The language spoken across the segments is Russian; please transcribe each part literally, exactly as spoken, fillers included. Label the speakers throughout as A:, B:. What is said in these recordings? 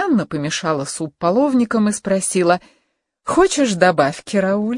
A: Анна помешала суп половником и спросила: «Хочешь добавки, Рауль?»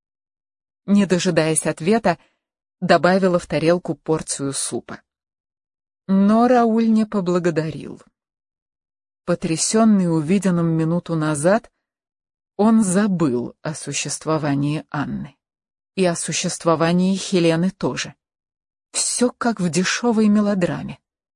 A: Не дожидаясь ответа, добавила в тарелку порцию супа. Но Рауль не поблагодарил. Потрясенный увиденным минуту назад, он забыл о существовании Анны. И о существовании Хелены тоже. Все как в дешевой мелодраме.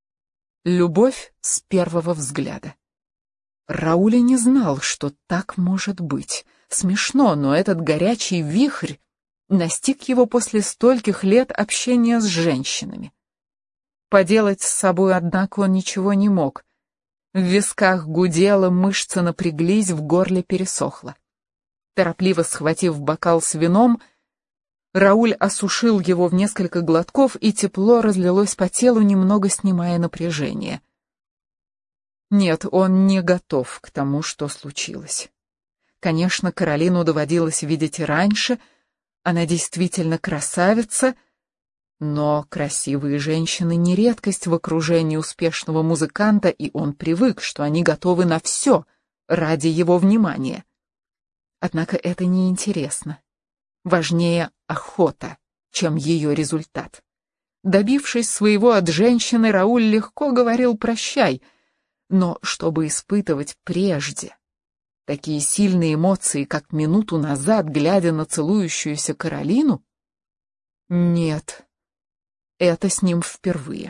A: Любовь с первого взгляда. Рауль не знал, что так может быть. Смешно, но этот горячий вихрь настиг его после стольких лет общения с женщинами. Поделать с собой, однако, он ничего не мог. В висках гудело, мышцы напряглись, в горле пересохло. Торопливо схватив бокал с вином, Рауль осушил его в несколько глотков, и тепло разлилось по телу, немного снимая напряжение. Нет, он не готов к тому, что случилось. Конечно, Каролину доводилось видеть и раньше, она действительно красавица, но красивые женщины не редкость в окружении успешного музыканта, и он привык, что они готовы на все ради его внимания. Однако это неинтересно. Важнее охота, чем ее результат. Добившись своего от женщины, Рауль легко говорил «прощай», но чтобы испытывать прежде такие сильные эмоции, как минуту назад, глядя на целующуюся Каролину, нет, это с ним впервые.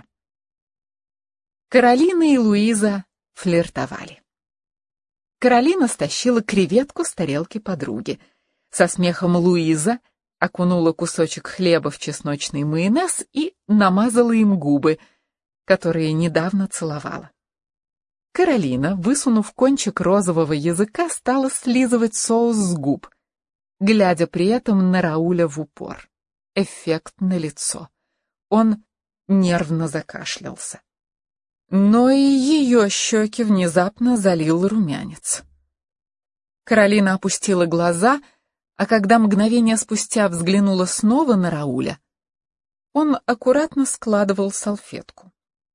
A: Каролина и Луиза флиртовали. Каролина стащила креветку с тарелки подруги. Со смехом Луиза окунула кусочек хлеба в чесночный майонез и намазала им губы, которые недавно целовала. Каролина, высунув кончик розового языка, стала слизывать соус с губ, глядя при этом на Рауля в упор. Эффект налицо. Он нервно закашлялся. Но и ее щеки внезапно залил румянец. Каролина опустила глаза, а когда мгновение спустя взглянула снова на Рауля, он аккуратно складывал салфетку.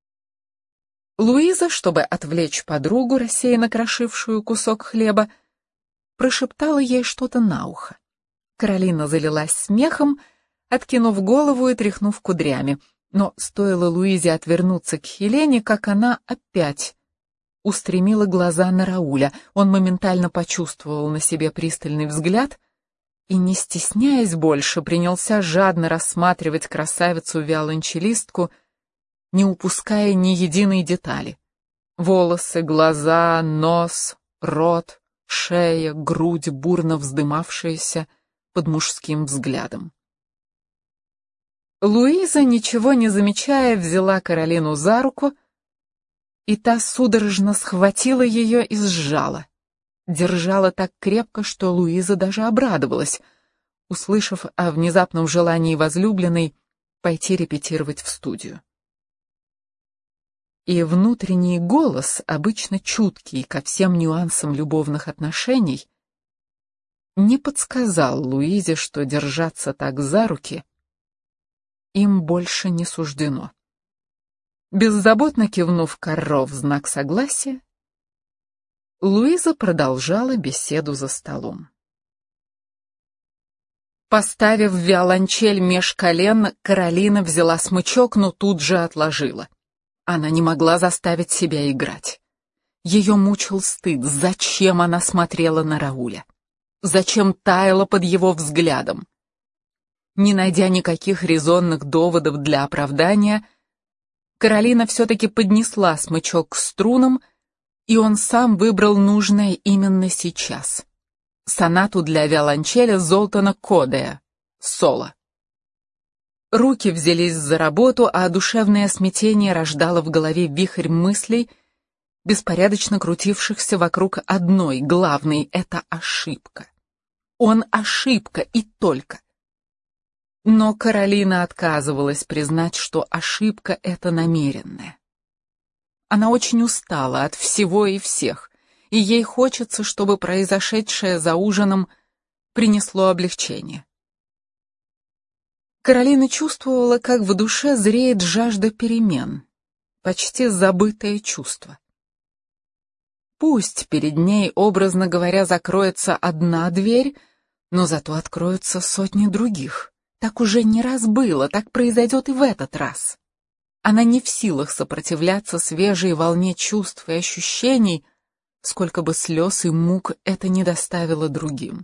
A: Луиза, чтобы отвлечь подругу, рассеянно крошившую кусок хлеба, прошептала ей что-то на ухо. Каролина залилась смехом, откинув голову и тряхнув кудрями, но стоило Луизе отвернуться к Хелене, как она опять устремила глаза на Рауля. Он моментально почувствовал на себе пристальный взгляд и, не стесняясь больше, принялся жадно рассматривать красавицу-виолончелистку, не упуская ни единой детали. Волосы, глаза, нос, рот, шея, грудь, бурно вздымавшиеся под мужским взглядом. Луиза, ничего не замечая, взяла Каролину за руку, и та судорожно схватила ее и сжала. Держала так крепко, что Луиза даже обрадовалась, услышав о внезапном желании возлюбленной пойти репетировать в студию. И внутренний голос, обычно чуткий ко всем нюансам любовных отношений, не подсказал Луизе, что держаться так за руки им больше не суждено. Беззаботно кивнув Карро в знак согласия, Луиза продолжала беседу за столом. Поставив виолончель меж колен, Каролина взяла смычок, но тут же отложила. Она не могла заставить себя играть. Ее мучил стыд, зачем она смотрела на Рауля, зачем таяла под его взглядом. Не найдя никаких резонных доводов для оправдания, Каролина все-таки поднесла смычок к струнам, и он сам выбрал нужное именно сейчас. Сонату для виолончели Золтана Кодая, соло. Руки взялись за работу, а душевное смятение рождало в голове вихрь мыслей, беспорядочно крутившихся вокруг одной, главной — это ошибка. Он ошибка и только. Но Каролина отказывалась признать, что ошибка — это намеренная. Она очень устала от всего и всех, и ей хочется, чтобы произошедшее за ужином принесло облегчение. Каролина чувствовала, как в душе зреет жажда перемен, почти забытое чувство. Пусть перед ней, образно говоря, закроется одна дверь, но зато откроются сотни других. Так уже не раз было, так произойдет и в этот раз. Она не в силах сопротивляться свежей волне чувств и ощущений, сколько бы слез и мук это не доставило другим.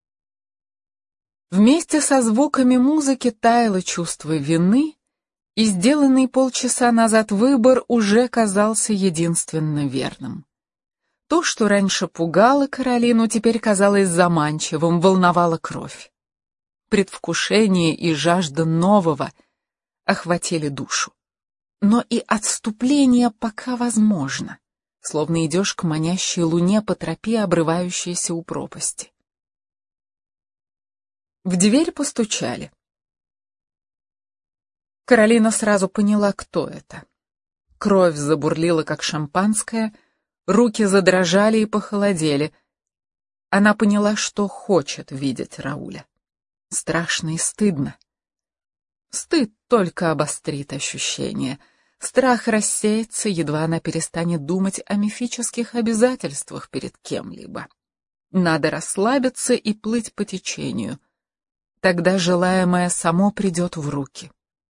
A: Вместе со звуками музыки таяло чувство вины, и сделанный полчаса назад выбор уже казался единственно верным. То, что раньше пугало Каролину, теперь казалось заманчивым, волновало кровь. Предвкушение и жажда нового охватили душу. Но и отступление пока возможно, словно идешь к манящей луне по тропе, обрывающейся у пропасти. В дверь постучали. Каролина сразу поняла, кто это. Кровь забурлила, как шампанское, руки задрожали и похолодели. Она поняла, что хочет видеть Рауля. Страшно и стыдно. Стыд только обострит ощущение. Страх рассеется, едва она перестанет думать о мифических обязательствах перед кем-либо. Надо расслабиться и плыть по течению. Тогда желаемое само придет в руки.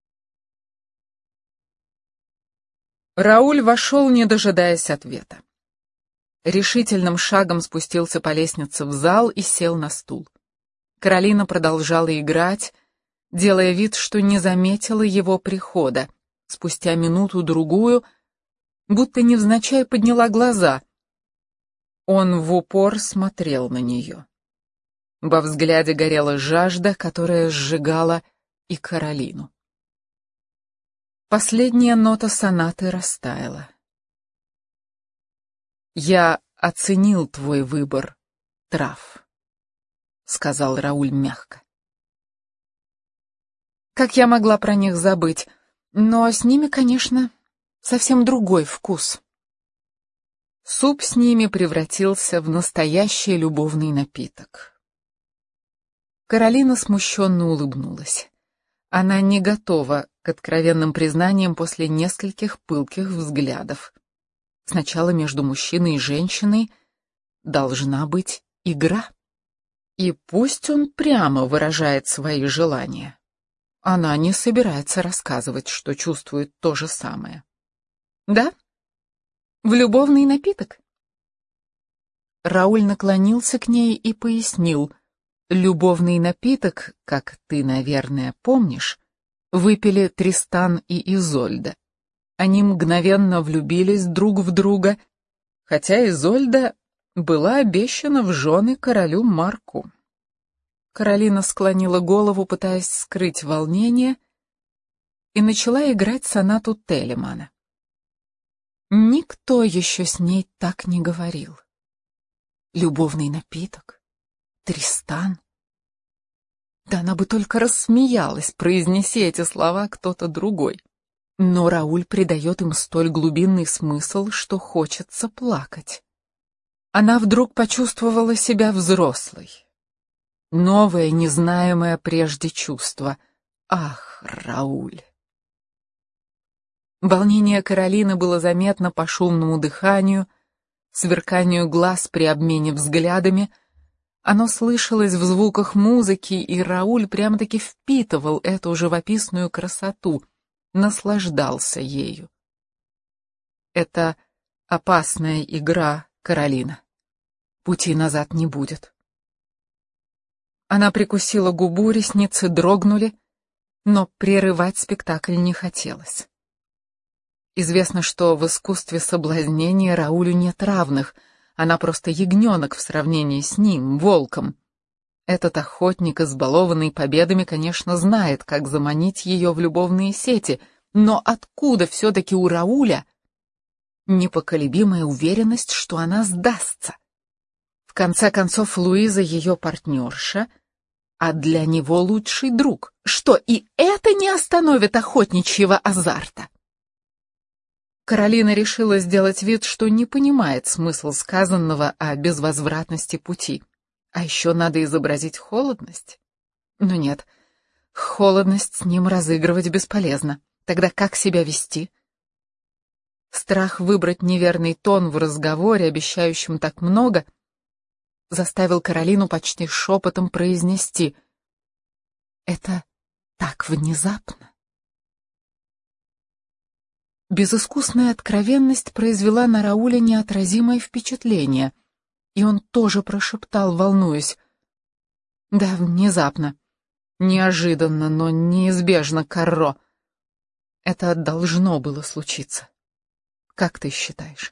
A: Рауль вошел, не дожидаясь ответа. Решительным шагом спустился по лестнице в зал и сел на стул. Каролина продолжала играть, делая вид, что не заметила его прихода. Спустя минуту-другую, будто невзначай подняла глаза. Он в упор смотрел на нее. Во взгляде горела жажда, которая сжигала и Каролину. Последняя нота сонаты растаяла. «Я оценил твой выбор трав», — сказал Рауль мягко. Как я могла про них забыть? Но с ними, конечно, совсем другой вкус. Суп с ними превратился в настоящий любовный напиток. Каролина смущенно улыбнулась. Она не готова к откровенным признаниям после нескольких пылких взглядов. Сначала между мужчиной и женщиной должна быть игра. И пусть он прямо выражает свои желания. Она не собирается рассказывать, что чувствует то же самое. Да? В любовный напиток? Рауль наклонился к ней и пояснил. Любовный напиток, как ты, наверное, помнишь, выпили Тристан и Изольда. Они мгновенно влюбились друг в друга, хотя Изольда была обещана в жены королю Марку. Каролина склонила голову, пытаясь скрыть волнение, и начала играть сонату Телемана. Никто еще с ней так не говорил. Любовный напиток, Тристан. Да она бы только рассмеялась, произнеси эти слова кто-то другой. Но Рауль придает им столь глубинный смысл, что хочется плакать. Она вдруг почувствовала себя взрослой. Новое, незнаемое прежде чувство. Ах, Рауль! Волнение Каролины было заметно по шумному дыханию, сверканию глаз при обмене взглядами. Оно слышалось в звуках музыки, и Рауль прямо-таки впитывал эту живописную красоту, наслаждался ею. Это опасная игра, Каролина. Пути назад не будет. Она прикусила губу, ресницы дрогнули, но прерывать спектакль не хотелось. Известно, что в искусстве соблазнения Раулю нет равных, она просто ягненок в сравнении с ним, волком. Этот охотник, избалованный победами, конечно, знает, как заманить ее в любовные сети, но откуда все-таки у Рауля непоколебимая уверенность, что она сдастся? В конце концов, Луиза ее партнерша, а для него лучший друг. Что, и это не остановит охотничьего азарта? Каролина решила сделать вид, что не понимает смысл сказанного о безвозвратности пути. А еще надо изобразить холодность. Но нет, холодность с ним разыгрывать бесполезно. Тогда как себя вести? Страх выбрать неверный тон в разговоре, обещающем так много, заставил Каролину почти шепотом произнести: «Это так внезапно». Безыскусная откровенность произвела на Рауля неотразимое впечатление, и он тоже прошептал, волнуясь: «Да, внезапно, неожиданно, но неизбежно, Карро. Это должно было случиться. Как ты считаешь?»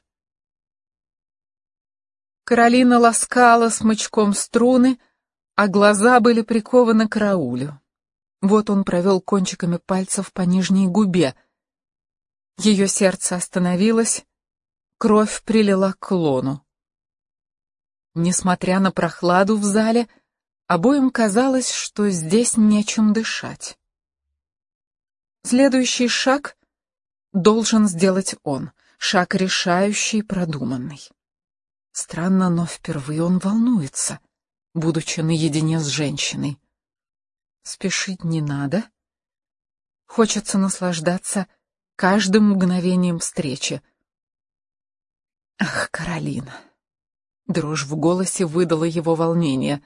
A: Каролина ласкала смычком струны, а глаза были прикованы к Раулю. Вот он провел кончиками пальцев по нижней губе. Ее сердце остановилось, кровь прилила к лону. Несмотря на прохладу в зале, обоим казалось, что здесь нечем дышать. Следующий шаг должен сделать он, шаг решающий, продуманный. Странно, но впервые он волнуется, будучи наедине с женщиной. Спешить не надо. Хочется наслаждаться каждым мгновением встречи. Ах, Каролина! Дрожь в голосе выдала его волнение.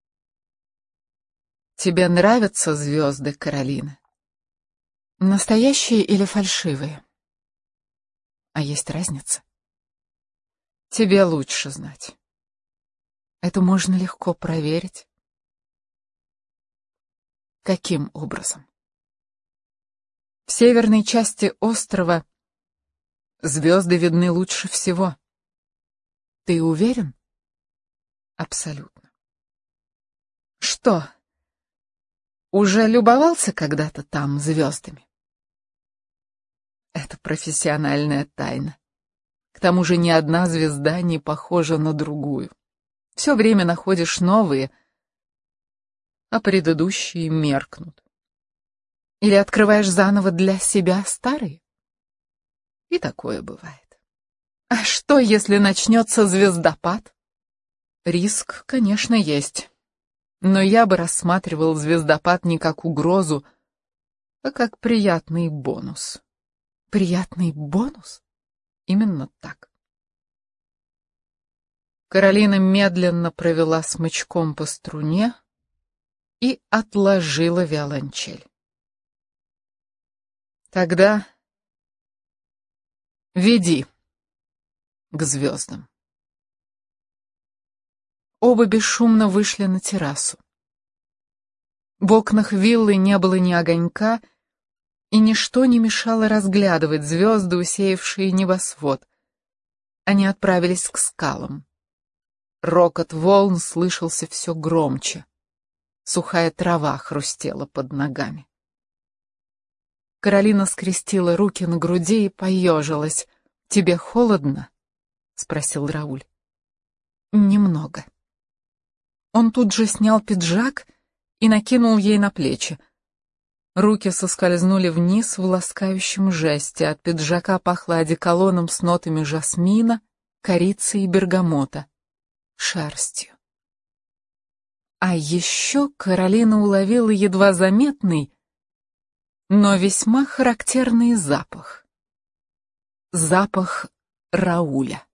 A: Тебе нравятся звезды, Каролина? Настоящие или фальшивые? А есть разница? Тебе лучше знать. Это можно легко проверить. Каким образом? В северной части острова звезды видны лучше всего. Ты уверен? Абсолютно. Что, уже любовался когда-то там звездами? Это профессиональная тайна. К тому же ни одна звезда не похожа на другую. Все время находишь новые, а предыдущие меркнут. Или открываешь заново для себя старые? И такое бывает. А что, если начнется звездопад? Риск, конечно, есть. Но я бы рассматривал звездопад не как угрозу, а как приятный бонус. Приятный бонус? Именно так. Каролина медленно провела смычком по струне и отложила виолончель. Тогда веди к звездам. Оба бесшумно вышли на террасу. В окнах виллы не было ни огонька, и ничто не мешало разглядывать звезды, усеявшие небосвод. Они отправились к скалам. Рокот волн слышался все громче. Сухая трава хрустела под ногами. Каролина скрестила руки на груди и поежилась. «Тебе холодно?» — спросил Рауль. «Немного». Он тут же снял пиджак и накинул ей на плечи. Руки соскользнули вниз в ласкающем жесте. От пиджака пахло одеколоном с нотами жасмина, корицы и бергамота, шерстью. А еще Каролина уловила едва заметный, но весьма характерный запах. Запах Рауля.